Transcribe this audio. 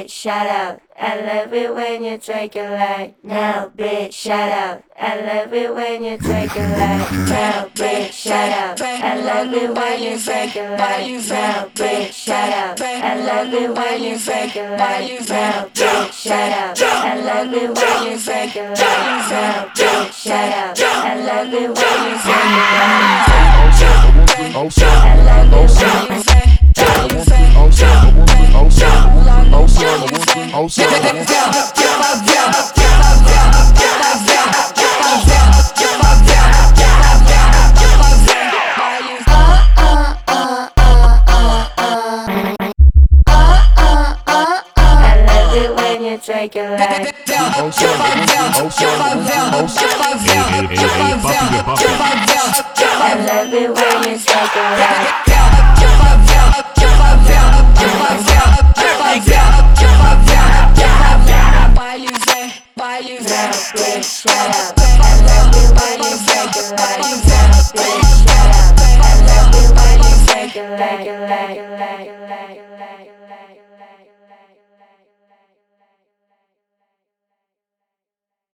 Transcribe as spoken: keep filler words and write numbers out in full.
bitch, shut up. I love it when you take it like, no, bitch, shut up. I love it when you take it like, no, bitch, shut up. I love it when you take it like, no, bitch, shut up. I love it when you take it like, no, bitch, shut up. I love it when you take it like, no, bitch, shut up. I love it when you take it like, I love it when you say, you say, when you take it like I love it when you take it like no, bitch, shut up. I love it when you take it like no, bitch, shut up. I love it when you take it like, like, like, like, like, like, like.